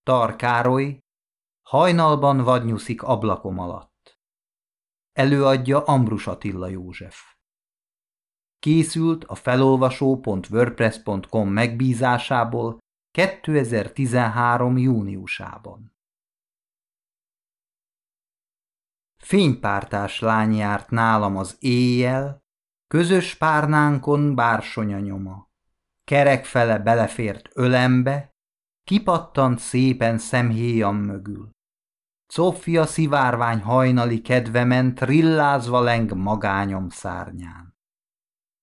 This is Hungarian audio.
Tar Károly, hajnalban vadnyuszik ablakom alatt. Előadja Ambrus Attila József. Készült a felolvasó.wordpress.com megbízásából 2013. júniusában. Fénypártás lány járt nálam az éjjel, közös párnánkon bársonya nyoma. Kerekfele belefért ölembe, kipattant szépen szemhéjam mögül. Zsófia szivárvány hajnali kedvemen trillázva leng magányom szárnyán.